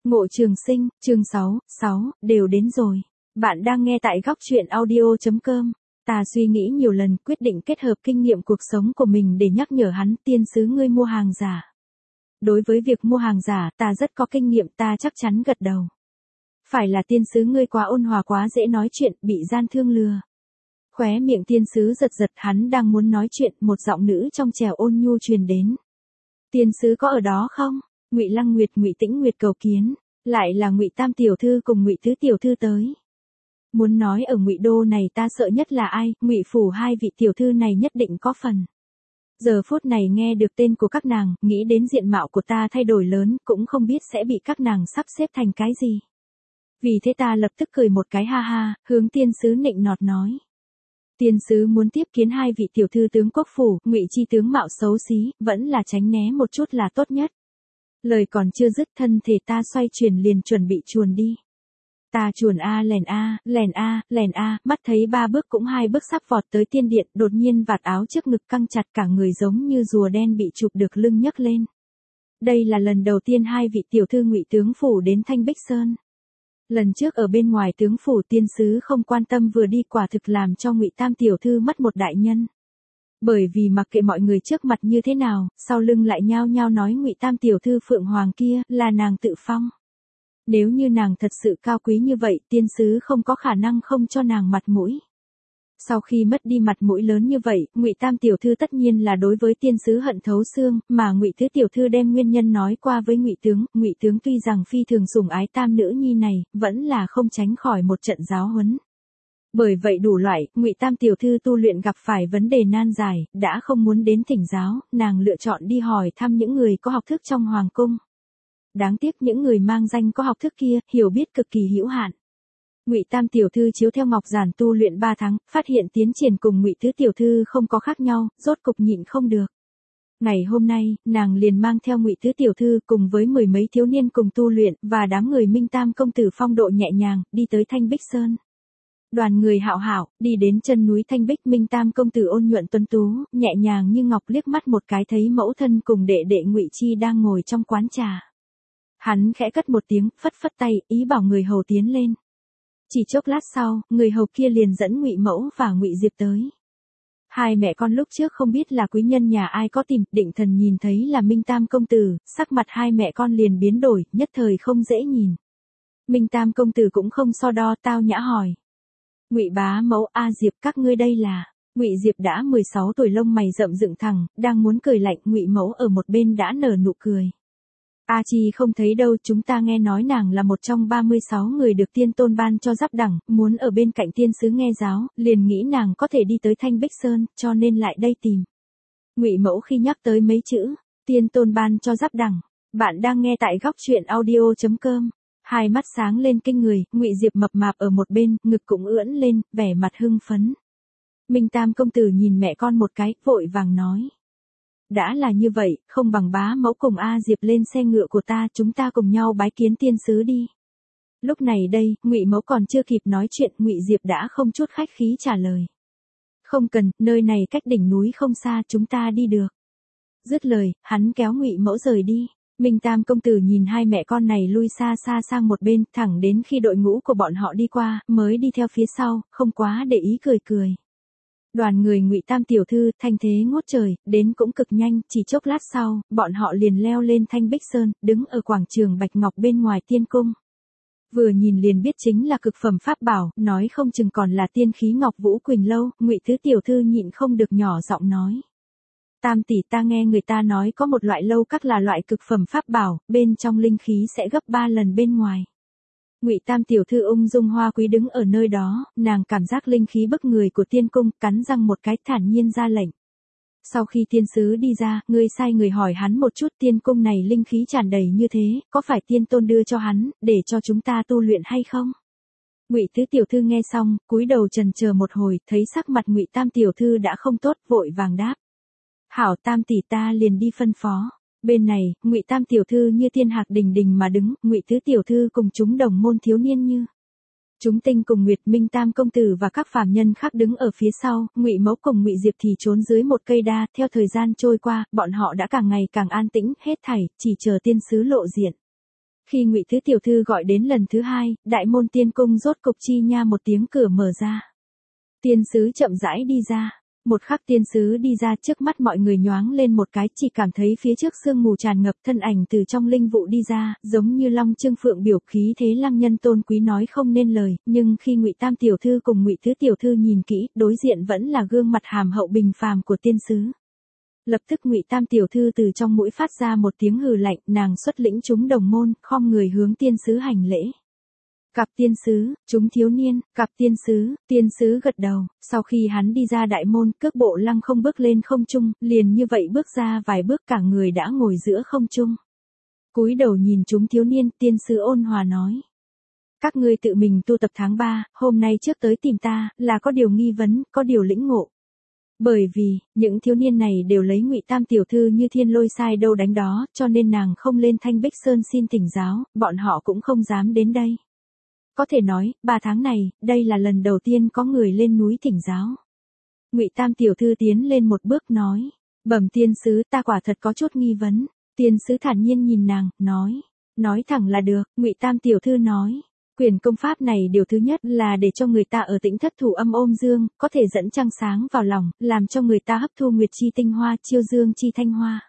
Ngộ Trường Sinh, chương 6, đều đến rồi. Bạn đang nghe tại góc truyện audio.com. Ta suy nghĩ nhiều lần, quyết định kết hợp kinh nghiệm cuộc sống của mình để nhắc nhở hắn, tiên sứ ngươi mua hàng giả. Đối với việc mua hàng giả, ta rất có kinh nghiệm, ta chắc chắn gật đầu. Phải là tiên sứ ngươi quá ôn hòa, quá dễ nói chuyện, bị gian thương lừa. Khóe miệng tiên sứ giật giật, hắn đang muốn nói chuyện, một giọng nữ trong trẻo ôn nhu truyền đến. Tiên sứ có ở đó không? Ngụy Lăng Nguyệt, Ngụy Tĩnh Nguyệt cầu kiến, lại là Ngụy Tam tiểu thư cùng Ngụy Tứ tiểu thư tới. Muốn nói ở Ngụy đô này ta sợ nhất là ai, Ngụy phủ hai vị tiểu thư này nhất định có phần. Giờ phút này nghe được tên của các nàng, nghĩ đến diện mạo của ta thay đổi lớn, cũng không biết sẽ bị các nàng sắp xếp thành cái gì. Vì thế ta lập tức cười một cái ha ha, hướng tiên sứ nịnh nọt nói. Tiên sứ muốn tiếp kiến hai vị tiểu thư tướng quốc phủ, Ngụy chi tướng mạo xấu xí, vẫn là tránh né một chút là tốt nhất. Lời còn chưa dứt, thân thể ta xoay chuyển liền chuẩn bị chuồn đi. Ta chuồn lèn mắt thấy 3 bước cũng 2 bước sắp vọt tới tiên điện, đột nhiên vạt áo trước ngực căng chặt, cả người giống như rùa đen bị chụp được lưng nhấc lên. Đây là lần đầu tiên hai vị tiểu thư Ngụy tướng phủ đến Thanh Bích Sơn. Lần trước ở bên ngoài tướng phủ, tiên sứ không quan tâm vừa đi, quả thực làm cho Ngụy Tam tiểu thư mất một đại nhân. Bởi vì mặc kệ mọi người trước mặt như thế nào, sau lưng lại nhao nhao nói Ngụy Tam tiểu thư Phượng Hoàng kia là nàng tự phong. Nếu như nàng thật sự cao quý như vậy, tiên sứ không có khả năng không cho nàng mặt mũi. Sau khi mất đi mặt mũi lớn như vậy, Ngụy Tam tiểu thư tất nhiên là đối với tiên sứ hận thấu xương, mà Ngụy Tứ tiểu thư đem nguyên nhân nói qua với Ngụy tướng tuy rằng phi thường sủng ái tam nữ nhi này, vẫn là không tránh khỏi một trận giáo huấn. Bởi vậy đủ loại, Ngụy Tam tiểu thư tu luyện gặp phải vấn đề nan giải, đã không muốn đến thỉnh giáo, nàng lựa chọn đi hỏi thăm những người có học thức trong hoàng cung. Đáng tiếc những người mang danh có học thức kia, hiểu biết cực kỳ hữu hạn. Ngụy Tam tiểu thư chiếu theo ngọc giản tu luyện 3 tháng, phát hiện tiến triển cùng Ngụy Tứ tiểu thư không có khác nhau, rốt cục nhịn không được. Ngày hôm nay, nàng liền mang theo Ngụy Tứ tiểu thư cùng với 10 mấy thiếu niên cùng tu luyện, và đám người Minh Tam công tử phong độ nhẹ nhàng, đi tới Thanh Bích Sơn. Đoàn người hạo hảo, đi đến chân núi Thanh Bích, Minh Tam công tử ôn nhuận tuấn tú, nhẹ nhàng như ngọc, liếc mắt một cái thấy mẫu thân cùng đệ đệ Ngụy Chi đang ngồi trong quán trà. Hắn khẽ cất một tiếng, phất phất tay, ý bảo người hầu tiến lên. Chỉ chốc lát sau, người hầu kia liền dẫn Ngụy mẫu và Ngụy Diệp tới. Hai mẹ con lúc trước không biết là quý nhân nhà ai có tìm, định thần nhìn thấy là Minh Tam công tử, sắc mặt hai mẹ con liền biến đổi, nhất thời không dễ nhìn. Minh Tam công tử cũng không so đo, tao nhã hỏi. Ngụy bá mẫu, A Diệp, các ngươi đây là? Ngụy Diệp đã 16 tuổi, lông mày rậm dựng thẳng, đang muốn cười lạnh, Ngụy mẫu ở một bên đã nở nụ cười. A Chi không thấy đâu, chúng ta nghe nói nàng là một trong 36 người được tiên tôn ban cho giáp đẳng, muốn ở bên cạnh tiên sứ nghe giáo, liền nghĩ nàng có thể đi tới Thanh Bích Sơn, cho nên lại đây tìm. Ngụy mẫu khi nhắc tới mấy chữ tiên tôn ban cho giáp đẳng, bạn đang nghe tại góc truyện audio.com. Hai mắt sáng lên kinh người, Ngụy Diệp mập mạp ở một bên, ngực cũng ưỡn lên, vẻ mặt hưng phấn. Minh Tam công tử nhìn mẹ con một cái, vội vàng nói. Đã là như vậy, không bằng bá mẫu cùng A Diệp lên xe ngựa của ta, chúng ta cùng nhau bái kiến tiên sứ đi. Lúc này đây, Ngụy mẫu còn chưa kịp nói chuyện, Ngụy Diệp đã không chút khách khí trả lời. Không cần, nơi này cách đỉnh núi không xa, chúng ta đi được. Dứt lời, hắn kéo Ngụy mẫu rời đi. Minh Tam công tử nhìn hai mẹ con này lui xa xa sang một bên, thẳng đến khi đội ngũ của bọn họ đi qua, mới đi theo phía sau, không quá để ý, cười cười. Đoàn người Ngụy Tam tiểu thư, thanh thế ngút trời, đến cũng cực nhanh, chỉ chốc lát sau, bọn họ liền leo lên Thanh Bích Sơn, đứng ở quảng trường Bạch Ngọc bên ngoài tiên cung. Vừa nhìn liền biết chính là cực phẩm pháp bảo, nói không chừng còn là tiên khí Ngọc Vũ Quỳnh lâu, Ngụy Tứ tiểu thư nhịn không được nhỏ giọng nói. Tam tỷ, ta nghe người ta nói có một loại lâu các là loại cực phẩm pháp bảo, bên trong linh khí sẽ gấp 3 lần bên ngoài. Ngụy Tam tiểu thư ung dung hoa quý đứng ở nơi đó, nàng cảm giác linh khí bức người của tiên cung, cắn răng một cái, thản nhiên ra lệnh. Sau khi tiên sứ đi ra, ngươi sai người hỏi hắn một chút, tiên cung này linh khí tràn đầy như thế, có phải tiên tôn đưa cho hắn, để cho chúng ta tu luyện hay không? Ngụy Tứ tiểu thư nghe xong, cúi đầu trần chờ một hồi, thấy sắc mặt Ngụy Tam tiểu thư đã không tốt, vội vàng đáp. Hảo Tam tỷ, ta liền đi phân phó. Bên này, Ngụy Tam tiểu thư như thiên hạc đình đình mà đứng, Ngụy Tứ tiểu thư cùng chúng đồng môn thiếu niên như chúng tinh cùng Nguyệt, Minh Tam công tử và các phàm nhân khác đứng ở phía sau, Ngụy mẫu cùng Ngụy Diệp thì trốn dưới một cây đa, theo thời gian trôi qua, bọn họ đã càng ngày càng an tĩnh, hết thảy chỉ chờ tiên sứ lộ diện. Khi Ngụy Thứ tiểu thư gọi đến lần thứ hai, đại môn tiên cung rốt cục chi nha một tiếng cửa mở ra. Tiên sứ chậm rãi đi ra. Một khắc tiên sứ đi ra, trước mắt mọi người nhoáng lên một cái, chỉ cảm thấy phía trước sương mù tràn ngập, thân ảnh từ trong linh vụ đi ra, giống như long trương phượng biểu, khí thế lăng nhân tôn quý nói không nên lời, nhưng khi Ngụy Tam tiểu thư cùng Ngụy Thứ tiểu thư nhìn kỹ, đối diện vẫn là gương mặt hàm hậu bình phàm của tiên sứ. Lập tức Ngụy Tam tiểu thư từ trong mũi phát ra một tiếng hừ lạnh, nàng xuất lĩnh chúng đồng môn, khom người hướng tiên sứ hành lễ. Cặp tiên sứ, chúng thiếu niên, cặp tiên sứ gật đầu, sau khi hắn đi ra đại môn, cước bộ lăng không bước lên không trung, liền như vậy bước ra vài bước cả người đã ngồi giữa không trung. Cúi đầu nhìn chúng thiếu niên, tiên sứ ôn hòa nói. Các ngươi tự mình tu tập tháng 3, hôm nay trước tới tìm ta, là có điều nghi vấn, có điều lĩnh ngộ. Bởi vì, những thiếu niên này đều lấy Ngụy Tam tiểu thư như thiên lôi sai đâu đánh đó, cho nên nàng không lên Thanh Bích Sơn xin thỉnh giáo, bọn họ cũng không dám đến đây. Có thể nói, 3 tháng này, đây là lần đầu tiên có người lên núi thỉnh giáo. Ngụy Tam tiểu thư tiến lên một bước nói, bẩm tiên sứ, ta quả thật có chút nghi vấn. Tiên sứ thản nhiên nhìn nàng, nói thẳng là được. Ngụy Tam tiểu thư nói, quyền công pháp này điều thứ nhất là để cho người ta ở tĩnh thất thủ âm ôm dương, có thể dẫn trăng sáng vào lòng, làm cho người ta hấp thu nguyệt chi tinh hoa, chiêu dương chi thanh hoa.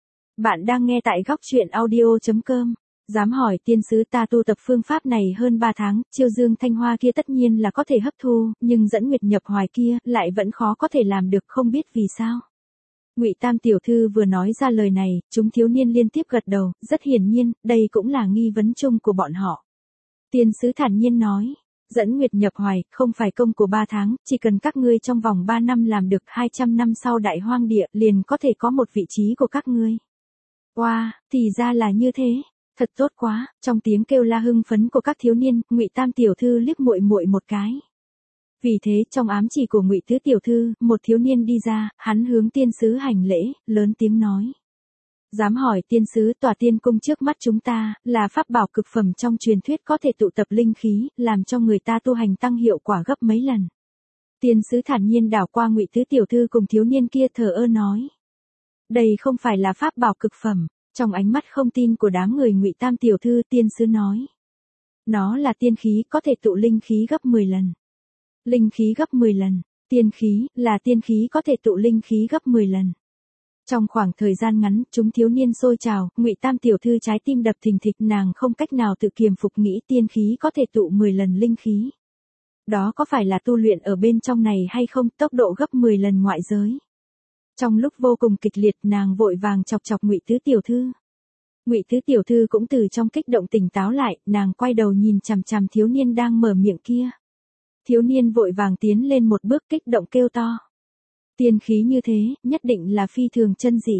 Bạn đang nghe tại góc truyện audio.com. Dám hỏi tiên sứ, ta tu tập phương pháp này hơn 3 tháng, chiêu dương thanh hoa kia tất nhiên là có thể hấp thu, nhưng dẫn nguyệt nhập hoài kia, lại vẫn khó có thể làm được, không biết vì sao. Ngụy Tam tiểu thư vừa nói ra lời này, chúng thiếu niên liên tiếp gật đầu, rất hiển nhiên, đây cũng là nghi vấn chung của bọn họ. Tiên sứ thản nhiên nói, dẫn nguyệt nhập hoài, không phải công của 3 tháng, chỉ cần các ngươi trong vòng 3 năm làm được, 200 năm sau đại hoang địa, liền có thể có một vị trí của các ngươi. Wow, thì ra là như thế. Thật tốt quá, trong tiếng kêu la hưng phấn của các thiếu niên, Ngụy Tam tiểu thư liếc muội muội một cái. Vì thế, trong ám chỉ của Ngụy Thứ tiểu thư, một thiếu niên đi ra, hắn hướng tiên sứ hành lễ, lớn tiếng nói. Dám hỏi tiên sứ, tòa tiên cung trước mắt chúng ta, là pháp bảo cực phẩm trong truyền thuyết có thể tụ tập linh khí, làm cho người ta tu hành tăng hiệu quả gấp mấy lần. Tiên sứ thản nhiên đảo qua Ngụy Thứ tiểu thư cùng thiếu niên kia thờ ơ nói. Đây không phải là pháp bảo cực phẩm. Trong ánh mắt không tin của đám người Ngụy Tam tiểu thư, tiên sứ nói. Nó là tiên khí, có thể tụ linh khí gấp 10 lần. Linh khí gấp 10 lần. Tiên khí, là tiên khí có thể tụ linh khí gấp 10 lần. Trong khoảng thời gian ngắn, chúng thiếu niên sôi trào, Ngụy Tam tiểu thư trái tim đập thình thịch, nàng không cách nào tự kiềm phục nghĩ tiên khí có thể tụ 10 lần linh khí. Đó có phải là tu luyện ở bên trong này hay không, tốc độ gấp 10 lần ngoại giới. Trong lúc vô cùng kịch liệt, nàng vội vàng chọc chọc Ngụy Thứ tiểu thư. Ngụy Thứ tiểu thư cũng từ trong kích động tỉnh táo lại, nàng quay đầu nhìn chằm chằm thiếu niên đang mở miệng kia. Thiếu niên vội vàng tiến lên một bước, kích động kêu to. Tiên khí như thế, nhất định là phi thường chân dị.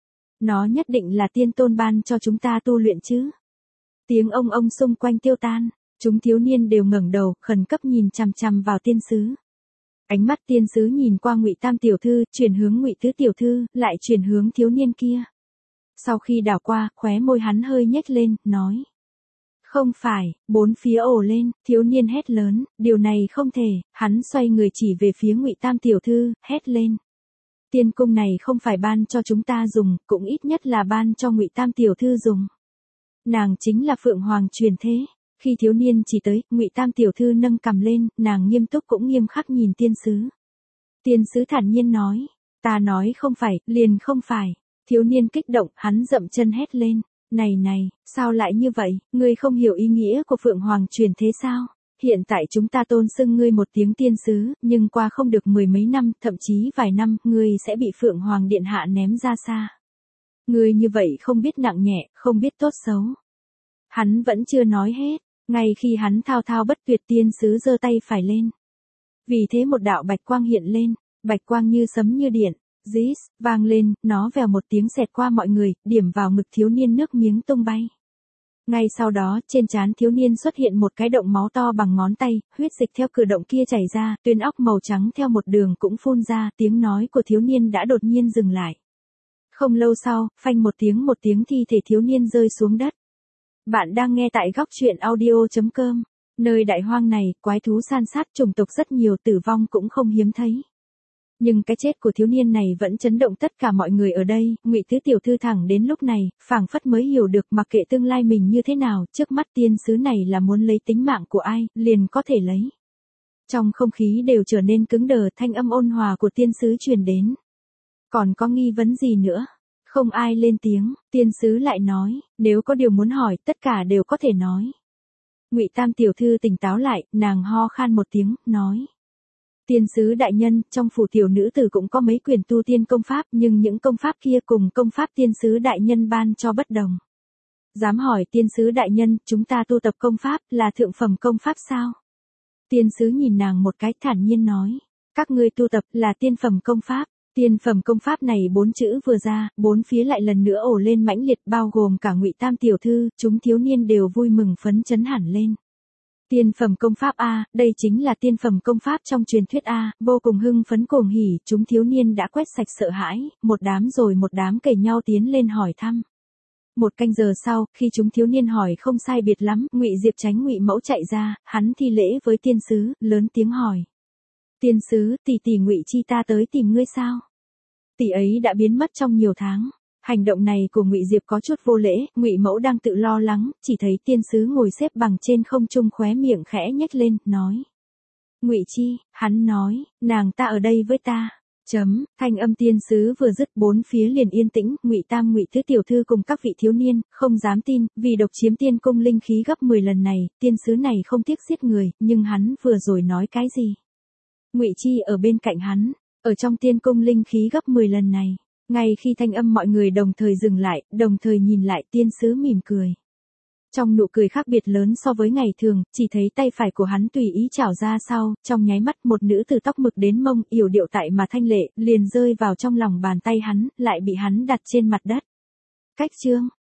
Nó nhất định là tiên tôn ban cho chúng ta tu luyện chứ. Tiếng ông xung quanh tiêu tan, chúng thiếu niên đều ngẩng đầu, khẩn cấp nhìn chằm chằm vào tiên sứ. Ánh mắt tiên sứ nhìn qua Ngụy Tam tiểu thư, chuyển hướng Ngụy Thứ tiểu thư, lại chuyển hướng thiếu niên kia. Sau khi đảo qua, khóe môi hắn hơi nhếch lên, nói. Không phải, bốn phía ồ lên, thiếu niên hét lớn, điều này không thể, hắn xoay người chỉ về phía Ngụy Tam tiểu thư, hét lên. Tiên cung này không phải ban cho chúng ta dùng, cũng ít nhất là ban cho Ngụy Tam tiểu thư dùng. Nàng chính là Phượng Hoàng truyền thế. Khi thiếu niên chỉ tới, Ngụy Tam tiểu thư nâng cằm lên, nàng nghiêm túc cũng nghiêm khắc nhìn tiên sứ. Tiên sứ thản nhiên nói, ta nói không phải, liền không phải. Thiếu niên kích động, hắn dậm chân hét lên, này, sao lại như vậy, ngươi không hiểu ý nghĩa của Phượng Hoàng truyền thế sao? Hiện tại chúng ta tôn xưng ngươi một tiếng tiên sứ, nhưng qua không được 10 mấy năm, thậm chí vài năm, ngươi sẽ bị Phượng Hoàng điện hạ ném ra xa. Ngươi như vậy không biết nặng nhẹ, không biết tốt xấu. Hắn vẫn chưa nói hết. Ngay khi hắn thao thao bất tuyệt, tiên sứ giơ tay phải lên. Vì thế một đạo bạch quang hiện lên, bạch quang như sấm như điện, rít, vang lên, nó vèo một tiếng xẹt qua mọi người, điểm vào ngực thiếu niên, nước miếng tung bay. Ngay sau đó, trên trán thiếu niên xuất hiện một cái động máu to bằng ngón tay, huyết dịch theo cửa động kia chảy ra, tuyến óc màu trắng theo một đường cũng phun ra, tiếng nói của thiếu niên đã đột nhiên dừng lại. Không lâu sau, phanh một tiếng thi thể thiếu niên rơi xuống đất. Bạn đang nghe tại góc truyện audio.com, nơi đại hoang này, quái thú san sát, chủng tộc rất nhiều, tử vong cũng không hiếm thấy. Nhưng cái chết của thiếu niên này vẫn chấn động tất cả mọi người ở đây, Ngụy Tứ tiểu thư thẳng đến lúc này, phảng phất mới hiểu được mặc kệ tương lai mình như thế nào, trước mắt tiên sứ này là muốn lấy tính mạng của ai, liền có thể lấy. Trong không khí đều trở nên cứng đờ, thanh âm ôn hòa của tiên sứ truyền đến. Còn có nghi vấn gì nữa? Không ai lên tiếng, tiên sứ lại nói, nếu có điều muốn hỏi, tất cả đều có thể nói. Ngụy Tam tiểu thư tỉnh táo lại, nàng ho khan một tiếng, nói. Tiên sứ đại nhân, trong phủ tiểu nữ tử cũng có mấy quyền tu tiên công pháp, nhưng những công pháp kia cùng công pháp tiên sứ đại nhân ban cho bất đồng. Dám hỏi tiên sứ đại nhân, chúng ta tu tập công pháp, là thượng phẩm công pháp sao? Tiên sứ nhìn nàng một cái thản nhiên nói, các ngươi tu tập là tiên phẩm công pháp. Tiên phẩm công pháp này 4 chữ vừa ra, 4 phía lại lần nữa ồ lên mãnh liệt, bao gồm cả Ngụy Tam tiểu thư, chúng thiếu niên đều vui mừng phấn chấn hẳn lên. Tiên phẩm công pháp A, đây chính là tiên phẩm công pháp trong truyền thuyết A, vô cùng hưng phấn cuồng hỉ, chúng thiếu niên đã quét sạch sợ hãi, một đám rồi một đám kể nhau tiến lên hỏi thăm. Một canh giờ sau, khi chúng thiếu niên hỏi không sai biệt lắm, Ngụy Diệp tránh Ngụy Mẫu chạy ra, hắn thi lễ với tiên sứ, lớn tiếng hỏi. Tiên sứ, tỷ Ngụy Chi ta tới tìm ngươi sao? Tỷ ấy đã biến mất trong nhiều tháng. Hành động này của Ngụy Diệp có chút vô lễ, Ngụy Mẫu đang tự lo lắng, chỉ thấy tiên sứ ngồi xếp bằng trên không trung khóe miệng khẽ nhếch lên, nói. Ngụy Chi, hắn nói, nàng ta ở đây với ta. Thanh âm tiên sứ vừa dứt, bốn phía liền yên tĩnh, Ngụy Tam Ngụy Tứ tiểu thư cùng các vị thiếu niên, không dám tin, vì độc chiếm tiên cung linh khí gấp 10 lần này, tiên sứ này không tiếc giết người, nhưng hắn vừa rồi nói cái gì? Ngụy Chi ở bên cạnh hắn, ở trong tiên cung linh khí gấp 10 lần này. Ngay khi thanh âm mọi người đồng thời dừng lại, đồng thời nhìn lại, tiên sứ mỉm cười. Trong nụ cười khác biệt lớn so với ngày thường, chỉ thấy tay phải của hắn tùy ý chảo ra sau, trong nháy mắt một nữ từ tóc mực đến mông, yểu điệu tại mà thanh lệ, liền rơi vào trong lòng bàn tay hắn, lại bị hắn đặt trên mặt đất. Cách chương